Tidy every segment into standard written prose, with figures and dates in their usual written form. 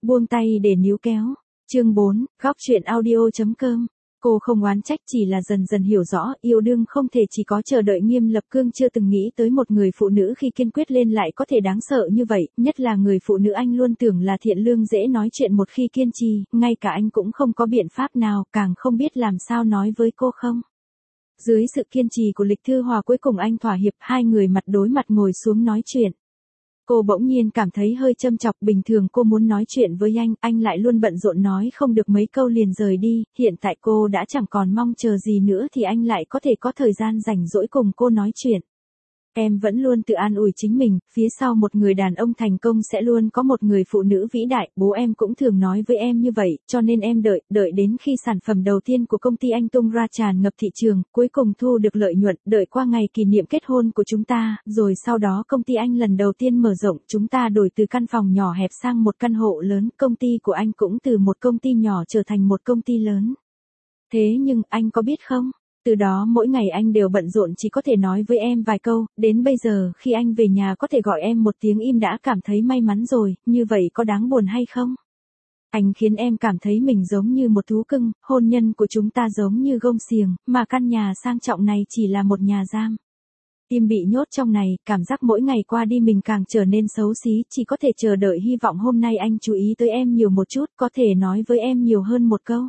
Buông tay để níu kéo. Chương 4, góc truyện audio.com. Cô không oán trách, chỉ là dần dần hiểu rõ, yêu đương không thể chỉ có chờ đợi. Nghiêm Lập Cương chưa từng nghĩ tới một người phụ nữ khi kiên quyết lên lại có thể đáng sợ như vậy, nhất là người phụ nữ anh luôn tưởng là thiện lương dễ nói chuyện, một khi kiên trì, ngay cả anh cũng không có biện pháp nào, càng không biết làm sao nói với cô không. Dưới sự kiên trì của Lịch Thư Hòa, cuối cùng anh thỏa hiệp, hai người mặt đối mặt ngồi xuống nói chuyện. Cô bỗng nhiên cảm thấy hơi châm chọc, bình thường cô muốn nói chuyện với anh lại luôn bận rộn nói không được mấy câu liền rời đi, hiện tại cô đã chẳng còn mong chờ gì nữa thì anh lại có thể có thời gian rảnh rỗi cùng cô nói chuyện. Em vẫn luôn tự an ủi chính mình, phía sau một người đàn ông thành công sẽ luôn có một người phụ nữ vĩ đại, bố em cũng thường nói với em như vậy, cho nên em đợi đến khi sản phẩm đầu tiên của công ty anh tung ra tràn ngập thị trường, cuối cùng thu được lợi nhuận, đợi qua ngày kỷ niệm kết hôn của chúng ta, rồi sau đó công ty anh lần đầu tiên mở rộng, chúng ta đổi từ căn phòng nhỏ hẹp sang một căn hộ lớn, công ty của anh cũng từ một công ty nhỏ trở thành một công ty lớn. Thế nhưng, anh có biết không? Từ đó mỗi ngày anh đều bận rộn, chỉ có thể nói với em vài câu, đến bây giờ khi anh về nhà có thể gọi em một tiếng im đã cảm thấy may mắn rồi, như vậy có đáng buồn hay không? Anh khiến em cảm thấy mình giống như một thú cưng, hôn nhân của chúng ta giống như gông xiềng, mà căn nhà sang trọng này chỉ là một nhà giam. Tim bị nhốt trong này, cảm giác mỗi ngày qua đi mình càng trở nên xấu xí, chỉ có thể chờ đợi hy vọng hôm nay anh chú ý tới em nhiều một chút, có thể nói với em nhiều hơn một câu.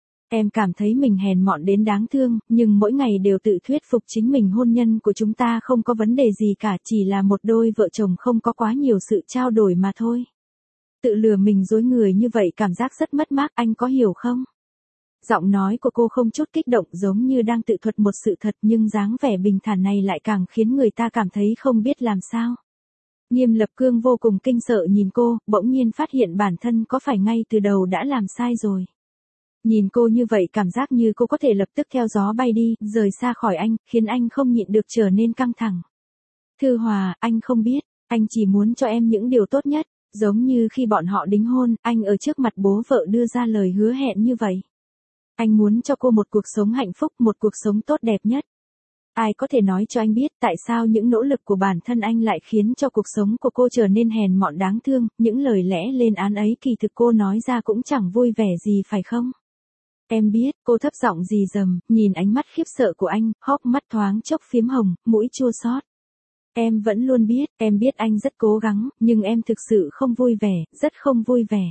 Em cảm thấy mình hèn mọn đến đáng thương, nhưng mỗi ngày đều tự thuyết phục chính mình hôn nhân của chúng ta không có vấn đề gì cả, chỉ là một đôi vợ chồng không có quá nhiều sự trao đổi mà thôi. Tự lừa mình dối người như vậy cảm giác rất mất mát, anh có hiểu không? Giọng nói của cô không chút kích động, giống như đang tự thuật một sự thật, nhưng dáng vẻ bình thản này lại càng khiến người ta cảm thấy không biết làm sao. Nghiêm Lập Cương vô cùng kinh sợ nhìn cô, bỗng nhiên phát hiện bản thân có phải ngay từ đầu đã làm sai rồi. Nhìn cô như vậy cảm giác như cô có thể lập tức theo gió bay đi, rời xa khỏi anh, khiến anh không nhịn được trở nên căng thẳng. Thư Hòa, anh không biết, anh chỉ muốn cho em những điều tốt nhất, giống như khi bọn họ đính hôn, anh ở trước mặt bố vợ đưa ra lời hứa hẹn như vậy. Anh muốn cho cô một cuộc sống hạnh phúc, một cuộc sống tốt đẹp nhất. Ai có thể nói cho anh biết tại sao những nỗ lực của bản thân anh lại khiến cho cuộc sống của cô trở nên hèn mọn đáng thương, những lời lẽ lên án ấy kỳ thực cô nói ra cũng chẳng vui vẻ gì phải không? Em biết, cô thấp giọng rì rầm, nhìn ánh mắt khiếp sợ của anh, hốc mắt thoáng chốc phiếm hồng, mũi chua xót. Em vẫn luôn biết, em biết anh rất cố gắng, nhưng em thực sự không vui vẻ, rất không vui vẻ.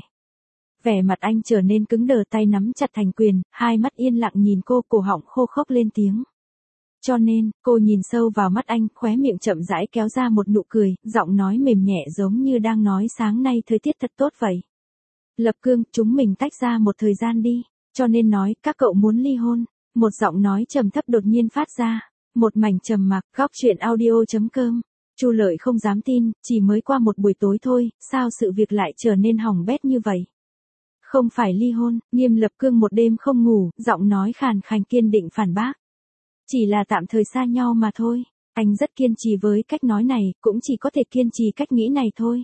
Vẻ mặt anh trở nên cứng đờ, tay nắm chặt thành quyền, hai mắt yên lặng nhìn cô, cổ họng khô khốc lên tiếng. Cho nên, cô nhìn sâu vào mắt anh, khóe miệng chậm rãi kéo ra một nụ cười, giọng nói mềm nhẹ giống như đang nói sáng nay thời tiết thật tốt vậy. Lập Cương, chúng mình tách ra một thời gian đi. Cho nên nói, các cậu muốn ly hôn. Một giọng nói trầm thấp đột nhiên phát ra. Một mảnh trầm mặc, góc truyện audio.com. Chu Lợi không dám tin, chỉ mới qua một buổi tối thôi, sao sự việc lại trở nên hỏng bét như vậy? Không phải ly hôn, Nghiêm Lập Cương một đêm không ngủ, giọng nói khàn khàn kiên định phản bác. Chỉ là tạm thời xa nhau mà thôi. Anh rất kiên trì với cách nói này, cũng chỉ có thể kiên trì cách nghĩ này thôi.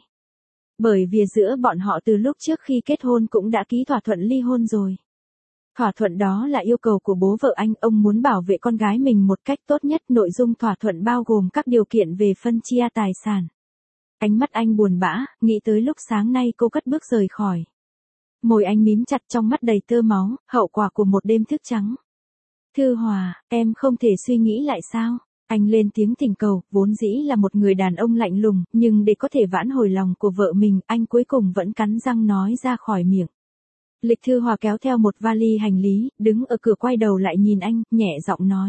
Bởi vì giữa bọn họ từ lúc trước khi kết hôn cũng đã ký thỏa thuận ly hôn rồi. Thỏa thuận đó là yêu cầu của bố vợ anh, ông muốn bảo vệ con gái mình một cách tốt nhất, nội dung thỏa thuận bao gồm các điều kiện về phân chia tài sản. Ánh mắt anh buồn bã, nghĩ tới lúc sáng nay cô cất bước rời khỏi. Môi anh mím chặt, trong mắt đầy tơ máu, hậu quả của một đêm thức trắng. Thư Hòa, em không thể suy nghĩ lại sao? Anh lên tiếng thỉnh cầu, vốn dĩ là một người đàn ông lạnh lùng, nhưng để có thể vãn hồi lòng của vợ mình, anh cuối cùng vẫn cắn răng nói ra khỏi miệng. Lịch Thư Hòa kéo theo một vali hành lý, đứng ở cửa quay đầu lại nhìn anh, nhẹ giọng nói.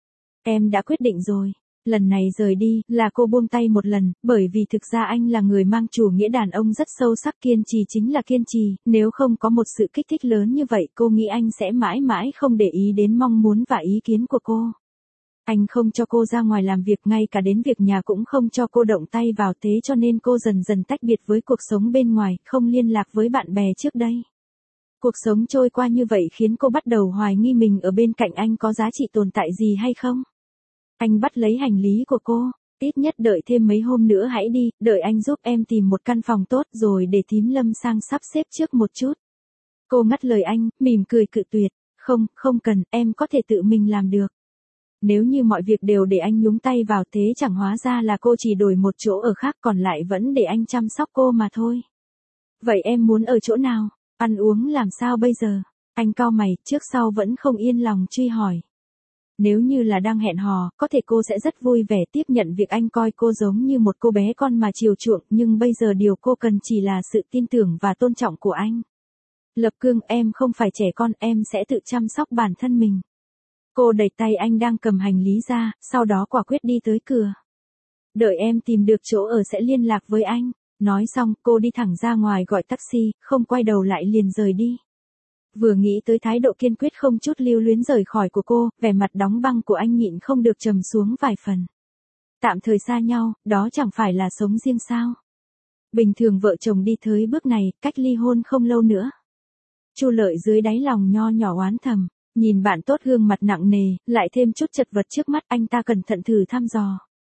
Em đã quyết định rồi. Lần này rời đi, là cô buông tay một lần, bởi vì thực ra anh là người mang chủ nghĩa đàn ông rất sâu sắc, kiên trì chính là kiên trì, nếu không có một sự kích thích lớn như vậy, cô nghĩ anh sẽ mãi mãi không để ý đến mong muốn và ý kiến của cô. Anh không cho cô ra ngoài làm việc, ngay cả đến việc nhà cũng không cho cô động tay vào, thế cho nên cô dần dần tách biệt với cuộc sống bên ngoài, không liên lạc với bạn bè trước đây. Cuộc sống trôi qua như vậy khiến cô bắt đầu hoài nghi mình ở bên cạnh anh có giá trị tồn tại gì hay không. Anh bắt lấy hành lý của cô, ít nhất đợi thêm mấy hôm nữa hãy đi, đợi anh giúp em tìm một căn phòng tốt rồi để thím Lâm sang sắp xếp trước một chút. Cô ngắt lời anh, mỉm cười cự tuyệt, không cần, em có thể tự mình làm được. Nếu như mọi việc đều để anh nhúng tay vào thế chẳng hóa ra là cô chỉ đổi một chỗ ở khác, còn lại vẫn để anh chăm sóc cô mà thôi. Vậy em muốn ở chỗ nào? Ăn uống làm sao bây giờ? Anh cau mày, trước sau vẫn không yên lòng truy hỏi. Nếu như là đang hẹn hò, có thể cô sẽ rất vui vẻ tiếp nhận việc anh coi cô giống như một cô bé con mà chiều chuộng, nhưng bây giờ điều cô cần chỉ là sự tin tưởng và tôn trọng của anh. Lập Cương, em không phải trẻ con, em sẽ tự chăm sóc bản thân mình. Cô đẩy tay anh đang cầm hành lý ra, sau đó quả quyết đi tới cửa. Đợi em tìm được chỗ ở sẽ liên lạc với anh. Nói xong, cô đi thẳng ra ngoài gọi taxi, không quay đầu lại liền rời đi. Vừa nghĩ tới thái độ kiên quyết không chút lưu luyến rời khỏi của cô, vẻ mặt đóng băng của anh nhịn không được trầm xuống vài phần. Tạm thời xa nhau, đó chẳng phải là sống riêng sao? Bình thường vợ chồng đi tới bước này, cách ly hôn không lâu nữa. Chu Lợi dưới đáy lòng nho nhỏ oán thầm, nhìn bạn tốt gương mặt nặng nề, lại thêm chút chật vật trước mắt, anh ta cẩn thận thử thăm dò.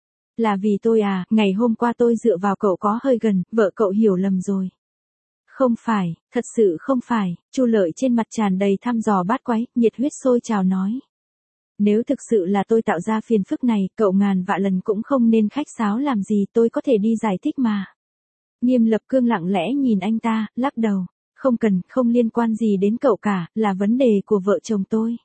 Là vì tôi à, ngày hôm qua tôi dựa vào cậu có hơi gần, vợ cậu hiểu lầm rồi. Không phải, thật sự không phải, Chu Lợi trên mặt tràn đầy thăm dò bát quái, nhiệt huyết sôi trào nói. Nếu thực sự là tôi tạo ra phiền phức này, cậu ngàn vạn lần cũng không nên khách sáo làm gì, tôi có thể đi giải thích mà. Nghiêm Lập Cương lặng lẽ nhìn anh ta, lắc đầu. Không cần, không liên quan gì đến cậu cả, là vấn đề của vợ chồng tôi.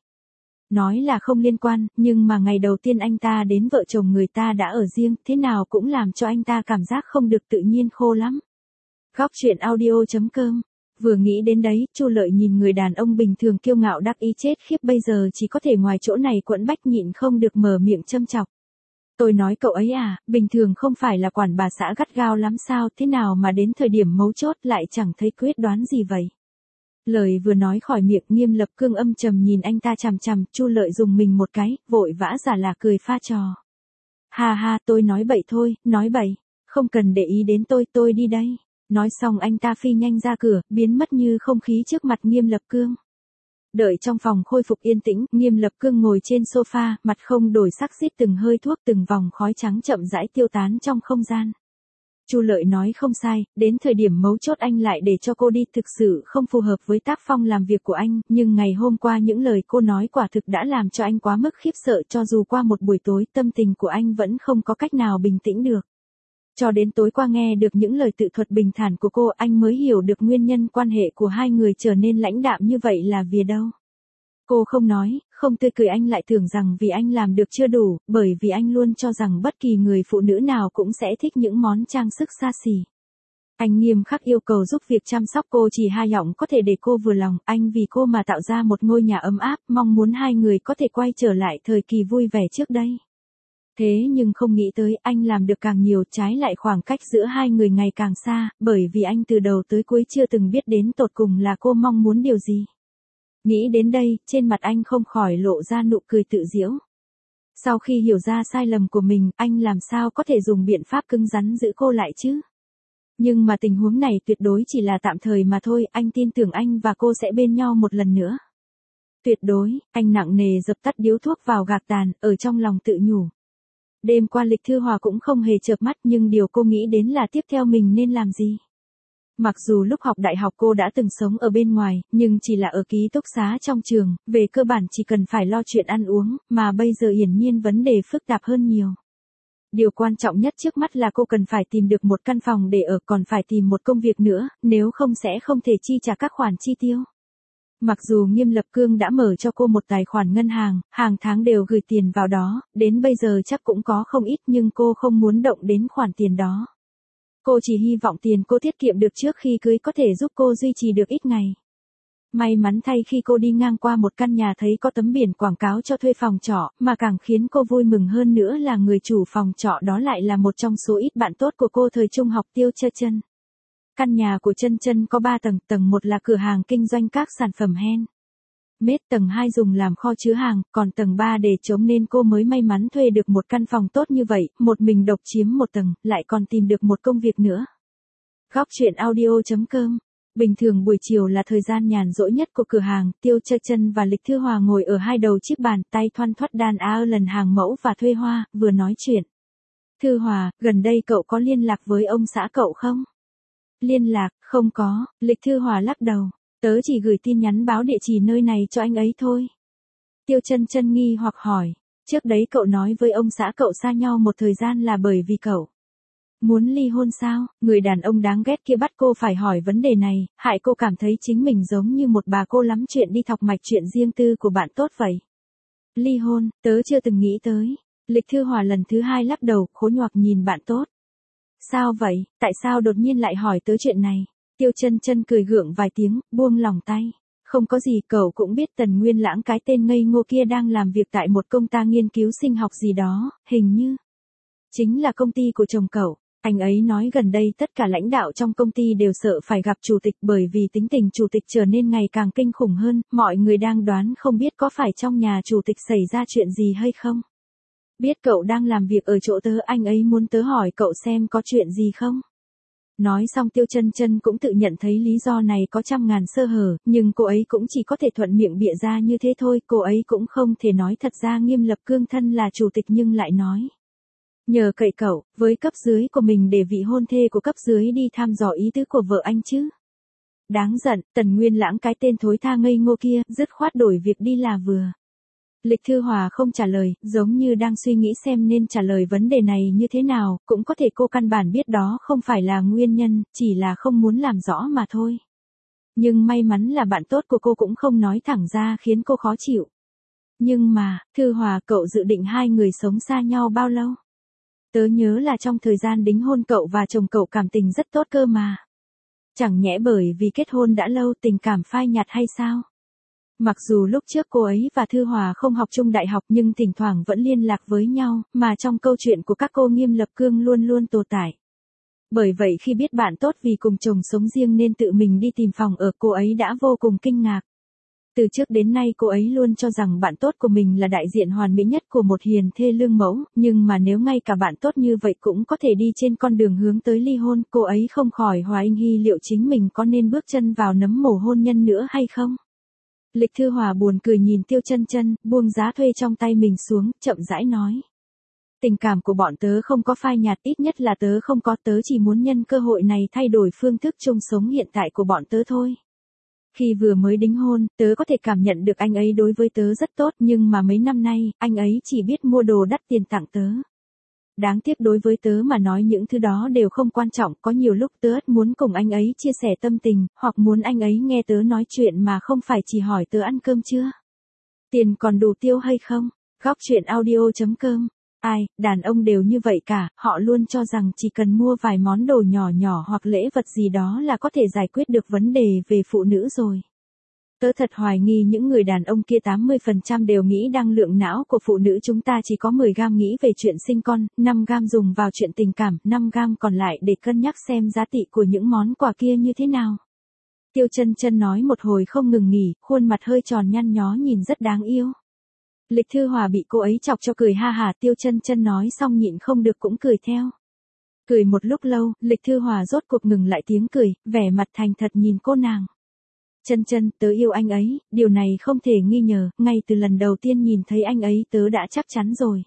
Nói là không liên quan, nhưng mà ngày đầu tiên anh ta đến vợ chồng người ta đã ở riêng, thế nào cũng làm cho anh ta cảm giác không được tự nhiên khô lắm. Góc truyện audio.com. Vừa nghĩ đến đấy, Chu Lợi nhìn người đàn ông bình thường kiêu ngạo đắc ý chết khiếp bây giờ chỉ có thể ngoài chỗ này quẫn bách nhịn không được mở miệng châm chọc. Tôi nói cậu ấy à, bình thường không phải là quản bà xã gắt gao lắm sao, thế nào mà đến thời điểm mấu chốt lại chẳng thấy quyết đoán gì vậy. Lời vừa nói khỏi miệng, Nghiêm Lập Cương âm trầm nhìn anh ta chằm chằm, Chu Lợi dùng mình một cái, vội vã giả là cười pha trò. Ha ha, tôi nói bậy thôi, nói bậy, không cần để ý đến tôi đi đây. Nói xong anh ta phi nhanh ra cửa, biến mất như không khí trước mặt Nghiêm Lập Cương. Đợi trong phòng khôi phục yên tĩnh, Nghiêm Lập Cương ngồi trên sofa, mặt không đổi sắc rít từng hơi thuốc, từng vòng khói trắng chậm rãi tiêu tán trong không gian. Chu Lợi nói không sai, đến thời điểm mấu chốt anh lại để cho cô đi, thực sự không phù hợp với tác phong làm việc của anh, nhưng ngày hôm qua những lời cô nói quả thực đã làm cho anh quá mức khiếp sợ, cho dù qua một buổi tối tâm tình của anh vẫn không có cách nào bình tĩnh được. Cho đến tối qua nghe được những lời tự thuật bình thản của cô, anh mới hiểu được nguyên nhân quan hệ của hai người trở nên lãnh đạm như vậy là vì đâu. Cô không nói, không tươi cười, anh lại tưởng rằng vì anh làm được chưa đủ, bởi vì anh luôn cho rằng bất kỳ người phụ nữ nào cũng sẽ thích những món trang sức xa xỉ. Anh nghiêm khắc yêu cầu giúp việc chăm sóc cô chỉ hai giọng có thể để cô vừa lòng, anh vì cô mà tạo ra một ngôi nhà ấm áp, mong muốn hai người có thể quay trở lại thời kỳ vui vẻ trước đây. Thế nhưng không nghĩ tới anh làm được càng nhiều, trái lại khoảng cách giữa hai người ngày càng xa, bởi vì anh từ đầu tới cuối chưa từng biết đến tột cùng là cô mong muốn điều gì. Nghĩ đến đây, trên mặt anh không khỏi lộ ra nụ cười tự giễu. Sau khi hiểu ra sai lầm của mình, anh làm sao có thể dùng biện pháp cứng rắn giữ cô lại chứ? Nhưng mà tình huống này tuyệt đối chỉ là tạm thời mà thôi, anh tin tưởng anh và cô sẽ bên nhau một lần nữa. Tuyệt đối, anh nặng nề dập tắt điếu thuốc vào gạc tàn, ở trong lòng tự nhủ. Đêm qua Lịch Thư Hòa cũng không hề chợp mắt, nhưng điều cô nghĩ đến là tiếp theo mình nên làm gì. Mặc dù lúc học đại học cô đã từng sống ở bên ngoài, nhưng chỉ là ở ký túc xá trong trường, về cơ bản chỉ cần phải lo chuyện ăn uống, mà bây giờ hiển nhiên vấn đề phức tạp hơn nhiều. Điều quan trọng nhất trước mắt là cô cần phải tìm được một căn phòng để ở, còn phải tìm một công việc nữa, nếu không sẽ không thể chi trả các khoản chi tiêu. Mặc dù Nghiêm Lập Cương đã mở cho cô một tài khoản ngân hàng, hàng tháng đều gửi tiền vào đó, đến bây giờ chắc cũng có không ít, nhưng cô không muốn động đến khoản tiền đó. Cô chỉ hy vọng tiền cô tiết kiệm được trước khi cưới có thể giúp cô duy trì được ít ngày. May mắn thay khi cô đi ngang qua một căn nhà thấy có tấm biển quảng cáo cho thuê phòng trọ, mà càng khiến cô vui mừng hơn nữa là người chủ phòng trọ đó lại là một trong số ít bạn tốt của cô thời trung học, Tiêu Chơ Chân. Căn nhà của Chân Chân có 3 tầng, tầng 1 là cửa hàng kinh doanh các sản phẩm handmade, tầng 2 dùng làm kho chứa hàng, còn tầng 3 để trống, nên cô mới may mắn thuê được một căn phòng tốt như vậy, một mình độc chiếm một tầng, lại còn tìm được một công việc nữa. Góc truyện audio.com. Bình thường buổi chiều là thời gian nhàn rỗi nhất của cửa hàng, Tiêu Chơ Chân và Lịch Thư Hòa ngồi ở hai đầu chiếc bàn, tay thoăn thoắt đan lần hàng mẫu và thuê hoa, vừa nói chuyện. Thư Hòa, gần đây cậu có liên lạc với ông xã cậu không? Liên lạc, không có, Lịch Thư Hòa lắc đầu, tớ chỉ gửi tin nhắn báo địa chỉ nơi này cho anh ấy thôi. Tiêu Chân Chân nghi hoặc hỏi, trước đấy cậu nói với ông xã cậu xa nhau một thời gian là bởi vì cậu Muốn ly hôn sao? Người đàn ông đáng ghét kia bắt cô phải hỏi vấn đề này, hại cô cảm thấy chính mình giống như một bà cô lắm chuyện đi thọc mạch chuyện riêng tư của bạn tốt vậy. Ly hôn, tớ chưa từng nghĩ tới. Lịch Thư Hòa lần thứ hai lắc đầu, khốn ngoặc nhìn bạn tốt. Sao vậy, tại sao đột nhiên lại hỏi tớ chuyện này? Tiêu Chân Chân cười gượng vài tiếng, buông lòng tay. Không có gì, cậu cũng biết Tần Nguyên Lãng cái tên ngây ngô kia đang làm việc tại một công ty nghiên cứu sinh học gì đó, hình như chính là công ty của chồng cậu. Anh ấy nói gần đây tất cả lãnh đạo trong công ty đều sợ phải gặp chủ tịch bởi vì tính tình chủ tịch trở nên ngày càng kinh khủng hơn, mọi người đang đoán không biết có phải trong nhà chủ tịch xảy ra chuyện gì hay không. Biết cậu đang làm việc ở chỗ tớ, anh ấy muốn tớ hỏi cậu xem có chuyện gì không. Nói xong Tiêu Chân Chân cũng tự nhận thấy lý do này có trăm ngàn sơ hở, nhưng cô ấy cũng chỉ có thể thuận miệng bịa ra như thế thôi, cô ấy cũng không thể nói thật ra Nghiêm Lập Cương thân là chủ tịch nhưng lại nói. Nhờ cậy cậu, với cấp dưới của mình để vị hôn thê của cấp dưới đi thăm dò ý tứ của vợ anh chứ. Đáng giận, Tần Nguyên Lãng cái tên thối tha ngây ngô kia, dứt khoát đổi việc đi là vừa. Lịch Thư Hòa không trả lời, giống như đang suy nghĩ xem nên trả lời vấn đề này như thế nào, cũng có thể cô căn bản biết đó không phải là nguyên nhân, chỉ là không muốn làm rõ mà thôi. Nhưng may mắn là bạn tốt của cô cũng không nói thẳng ra khiến cô khó chịu. Nhưng mà, Thư Hòa, cậu dự định hai người sống xa nhau bao lâu? Tớ nhớ là trong thời gian đính hôn cậu và chồng cậu cảm tình rất tốt cơ mà. Chẳng nhẽ bởi vì kết hôn đã lâu tình cảm phai nhạt hay sao? Mặc dù lúc trước cô ấy và Thư Hòa không học chung đại học nhưng thỉnh thoảng vẫn liên lạc với nhau, mà trong câu chuyện của các cô Nghiêm Lập Cương luôn luôn tồn tại. Bởi vậy khi biết bạn tốt vì cùng chồng sống riêng nên tự mình đi tìm phòng ở, cô ấy đã vô cùng kinh ngạc. Từ trước đến nay cô ấy luôn cho rằng bạn tốt của mình là đại diện hoàn mỹ nhất của một hiền thê lương mẫu, nhưng mà nếu ngay cả bạn tốt như vậy cũng có thể đi trên con đường hướng tới ly hôn, cô ấy không khỏi hoài nghi liệu chính mình có nên bước chân vào nấm mồ hôn nhân nữa hay không. Lịch Thư Hòa buồn cười nhìn Tiêu Chân Chân, buông giá thuê trong tay mình xuống, chậm rãi nói. Tình cảm của bọn tớ không có phai nhạt, ít nhất là tớ không có, tớ chỉ muốn nhân cơ hội này thay đổi phương thức chung sống hiện tại của bọn tớ thôi. Khi vừa mới đính hôn, tớ có thể cảm nhận được anh ấy đối với tớ rất tốt, nhưng mà mấy năm nay, anh ấy chỉ biết mua đồ đắt tiền tặng tớ. Đáng tiếc đối với tớ mà nói những thứ đó đều không quan trọng, có nhiều lúc tớ muốn cùng anh ấy chia sẻ tâm tình, hoặc muốn anh ấy nghe tớ nói chuyện mà không phải chỉ hỏi tớ ăn cơm chưa? Tiền còn đủ tiêu hay không? Góc chuyện audio.com. Ai, đàn ông đều như vậy cả, họ luôn cho rằng chỉ cần mua vài món đồ nhỏ nhỏ hoặc lễ vật gì đó là có thể giải quyết được vấn đề về phụ nữ rồi. Tớ thật hoài nghi những người đàn ông kia 80% đều nghĩ năng lượng não của phụ nữ chúng ta chỉ có 10 gam nghĩ về chuyện sinh con, 5 gam dùng vào chuyện tình cảm, 5 gam còn lại để cân nhắc xem giá trị của những món quà kia như thế nào. Tiêu Chân Chân nói một hồi không ngừng nghỉ, khuôn mặt hơi tròn nhăn nhó nhìn rất đáng yêu. Lịch Thư Hòa bị cô ấy chọc cho cười ha hả, Tiêu Chân Chân nói xong nhịn không được cũng cười theo. Cười một lúc lâu, Lịch Thư Hòa rốt cuộc ngừng lại tiếng cười, vẻ mặt thành thật nhìn cô nàng. Chân Chân, tớ yêu anh ấy, điều này không thể nghi ngờ, ngay từ lần đầu tiên nhìn thấy anh ấy tớ đã chắc chắn rồi.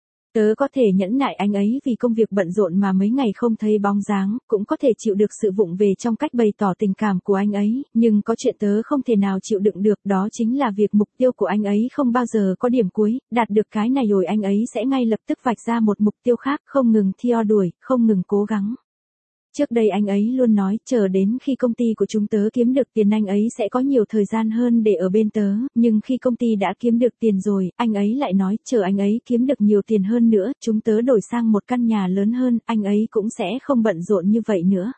Tớ có thể nhẫn nại anh ấy vì công việc bận rộn mà mấy ngày không thấy bóng dáng, cũng có thể chịu được sự vụng về trong cách bày tỏ tình cảm của anh ấy, nhưng có chuyện tớ không thể nào chịu đựng được, đó chính là việc mục tiêu của anh ấy không bao giờ có điểm cuối, đạt được cái này rồi anh ấy sẽ ngay lập tức vạch ra một mục tiêu khác, không ngừng theo đuổi, không ngừng cố gắng. Trước đây anh ấy luôn nói, chờ đến khi công ty của chúng tớ kiếm được tiền anh ấy sẽ có nhiều thời gian hơn để ở bên tớ, nhưng khi công ty đã kiếm được tiền rồi, anh ấy lại nói, chờ anh ấy kiếm được nhiều tiền hơn nữa, chúng tớ đổi sang một căn nhà lớn hơn, anh ấy cũng sẽ không bận rộn như vậy nữa.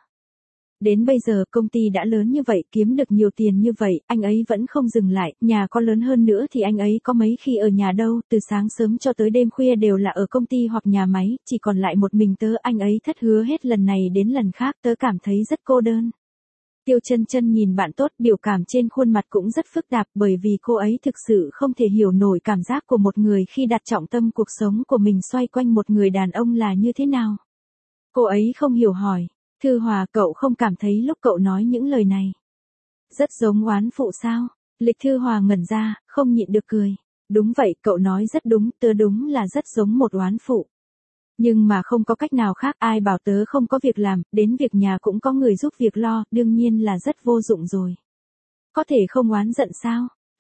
Đến bây giờ công ty đã lớn như vậy, kiếm được nhiều tiền như vậy, anh ấy vẫn không dừng lại, nhà có lớn hơn nữa thì anh ấy có mấy khi ở nhà đâu, từ sáng sớm cho tới đêm khuya đều là ở công ty hoặc nhà máy, chỉ còn lại một mình tớ, anh ấy thất hứa hết lần này đến lần khác, tớ cảm thấy rất cô đơn. Tiêu Chân Chân nhìn bạn tốt, biểu cảm trên khuôn mặt cũng rất phức tạp bởi vì cô ấy thực sự không thể hiểu nổi cảm giác của một người khi đặt trọng tâm cuộc sống của mình xoay quanh một người đàn ông là như thế nào. Cô ấy không hiểu hỏi. Thư Hòa, cậu không cảm thấy lúc cậu nói những lời này rất giống oán phụ sao? Lịch Thư Hòa ngẩn ra, không nhịn được cười. Đúng vậy, cậu nói rất đúng, tớ đúng là rất giống một oán phụ. Nhưng mà không có cách nào khác, ai bảo tớ không có việc làm, đến việc nhà cũng có người giúp việc lo, đương nhiên là rất vô dụng rồi. Có thể không oán giận sao?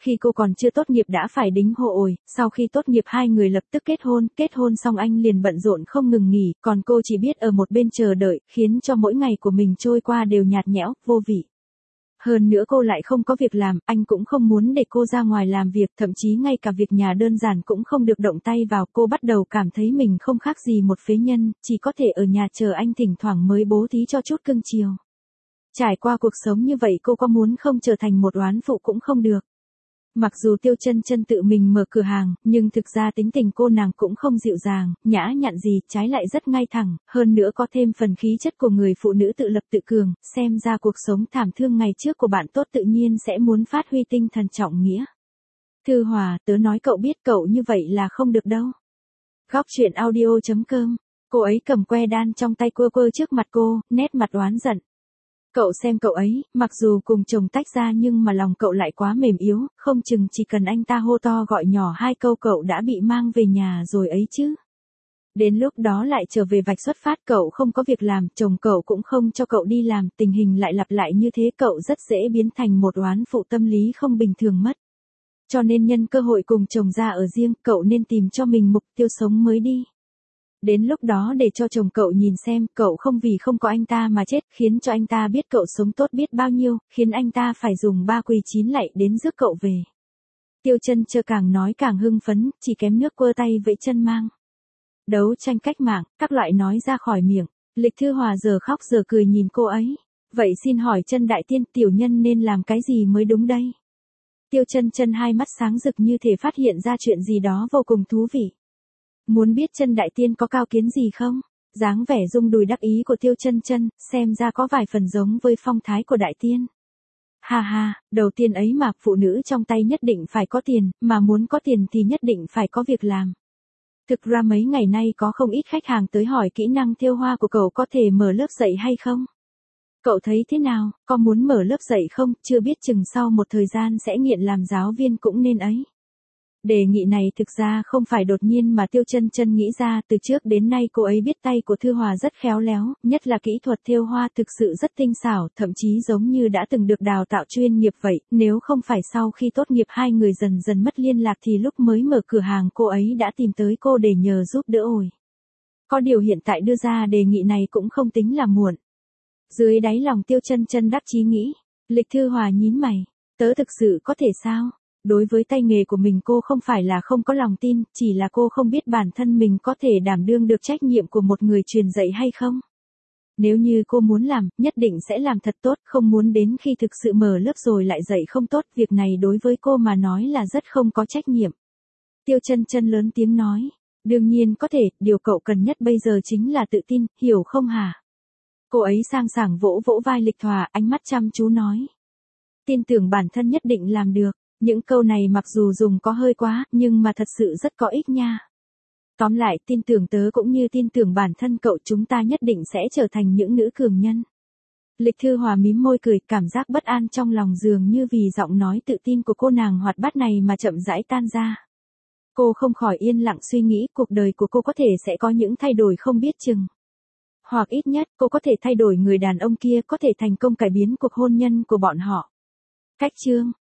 khi cô còn chưa tốt nghiệp đã phải đính hộ ổi, sau khi tốt nghiệp hai người lập tức kết hôn xong anh liền bận rộn không ngừng nghỉ, còn cô chỉ biết ở một bên chờ đợi, khiến cho mỗi ngày của mình trôi qua đều nhạt nhẽo, vô vị. Hơn nữa cô lại không có việc làm, anh cũng không muốn để cô ra ngoài làm việc, thậm chí ngay cả việc nhà đơn giản cũng không được động tay vào, cô bắt đầu cảm thấy mình không khác gì một phế nhân, chỉ có thể ở nhà chờ anh thỉnh thoảng mới bố thí cho chút cưng chiều. Trải qua cuộc sống như vậy cô có muốn không trở thành một oán phụ cũng không được. Mặc dù Tiêu Chân Chân tự mình mở cửa hàng, nhưng thực ra tính tình cô nàng cũng không dịu dàng, nhã nhặn gì, trái lại rất ngay thẳng, hơn nữa có thêm phần khí chất của người phụ nữ tự lập tự cường, xem ra cuộc sống thảm thương ngày trước của bạn tốt tự nhiên sẽ muốn phát huy tinh thần trọng nghĩa. Thư Hòa, tớ nói cậu biết cậu như vậy là không được đâu. Góc truyện audio.com, cô ấy cầm que đan trong tay quơ quơ trước mặt cô, nét mặt oán giận. Cậu xem cậu ấy, mặc dù cùng chồng tách ra nhưng mà lòng cậu lại quá mềm yếu, không chừng chỉ cần anh ta hô to gọi nhỏ hai câu cậu đã bị mang về nhà rồi ấy chứ. Đến lúc đó lại trở về vạch xuất phát, cậu không có việc làm, chồng cậu cũng không cho cậu đi làm, tình hình lại lặp lại như thế, cậu rất dễ biến thành một oán phụ tâm lý không bình thường mất. Cho nên nhân cơ hội cùng chồng ra ở riêng, cậu nên tìm cho mình mục tiêu sống mới đi. Đến lúc đó để cho chồng cậu nhìn xem, cậu không vì không có anh ta mà chết, khiến cho anh ta biết cậu sống tốt biết bao nhiêu, khiến anh ta phải dùng 3 quỳ 9 lạy đến rước cậu về. Tiêu Chân Chân càng nói càng hưng phấn, chỉ kém nước quơ tay vẫy chân mang. Đấu tranh cách mạng, các loại nói ra khỏi miệng. Lịch Thư Hòa giờ khóc giờ cười nhìn cô ấy. Vậy xin hỏi Chân đại tiên, tiểu nhân nên làm cái gì mới đúng đây? Tiêu Chân Chân hai mắt sáng rực như thể phát hiện ra chuyện gì đó vô cùng thú vị. Muốn biết Chân đại tiên có cao kiến gì không? Dáng vẻ rung đùi đắc ý của Tiêu Chân Chân, xem ra có vài phần giống với phong thái của đại tiên. Ha ha, đầu tiên ấy mà, phụ nữ trong tay nhất định phải có tiền, mà muốn có tiền thì nhất định phải có việc làm. Thực ra mấy ngày nay có không ít khách hàng tới hỏi kỹ năng thêu hoa của cậu có thể mở lớp dạy hay không? Cậu thấy thế nào, có muốn mở lớp dạy không, chưa biết chừng sau một thời gian sẽ nghiện làm giáo viên cũng nên ấy. Đề nghị này thực ra không phải đột nhiên mà Tiêu Chân Chân nghĩ ra, từ trước đến nay cô ấy biết tay của Thư Hòa rất khéo léo, nhất là kỹ thuật thêu hoa thực sự rất tinh xảo, thậm chí giống như đã từng được đào tạo chuyên nghiệp vậy, nếu không phải sau khi tốt nghiệp hai người dần dần mất liên lạc thì lúc mới mở cửa hàng cô ấy đã tìm tới cô để nhờ giúp đỡ ổi. Có điều hiện tại đưa ra đề nghị này cũng không tính là muộn. Dưới đáy lòng Tiêu Chân Chân đắc chí nghĩ, Lịch Thư Hòa nhín mày, tớ thực sự có thể sao? Đối với tay nghề của mình cô không phải là không có lòng tin, chỉ là cô không biết bản thân mình có thể đảm đương được trách nhiệm của một người truyền dạy hay không. Nếu như cô muốn làm, nhất định sẽ làm thật tốt, không muốn đến khi thực sự mở lớp rồi lại dạy không tốt, việc này đối với cô mà nói là rất không có trách nhiệm. Tiêu Chân Chân lớn tiếng nói, đương nhiên có thể, điều cậu cần nhất bây giờ chính là tự tin, hiểu không hả? Cô ấy sang sảng vỗ vỗ vai Lịch Hòa, ánh mắt chăm chú nói. Tin tưởng bản thân nhất định làm được. Những câu này mặc dù dùng có hơi quá, nhưng mà thật sự rất có ích nha. Tóm lại, tin tưởng tớ cũng như tin tưởng bản thân cậu, chúng ta nhất định sẽ trở thành những nữ cường nhân. Lịch Thư Hòa mím môi cười, cảm giác bất an trong lòng dường như vì giọng nói tự tin của cô nàng hoạt bát này mà chậm rãi tan ra. Cô không khỏi yên lặng suy nghĩ, cuộc đời của cô có thể sẽ có những thay đổi không biết chừng. Hoặc ít nhất, cô có thể thay đổi người đàn ông kia, có thể thành công cải biến cuộc hôn nhân của bọn họ. Cách chương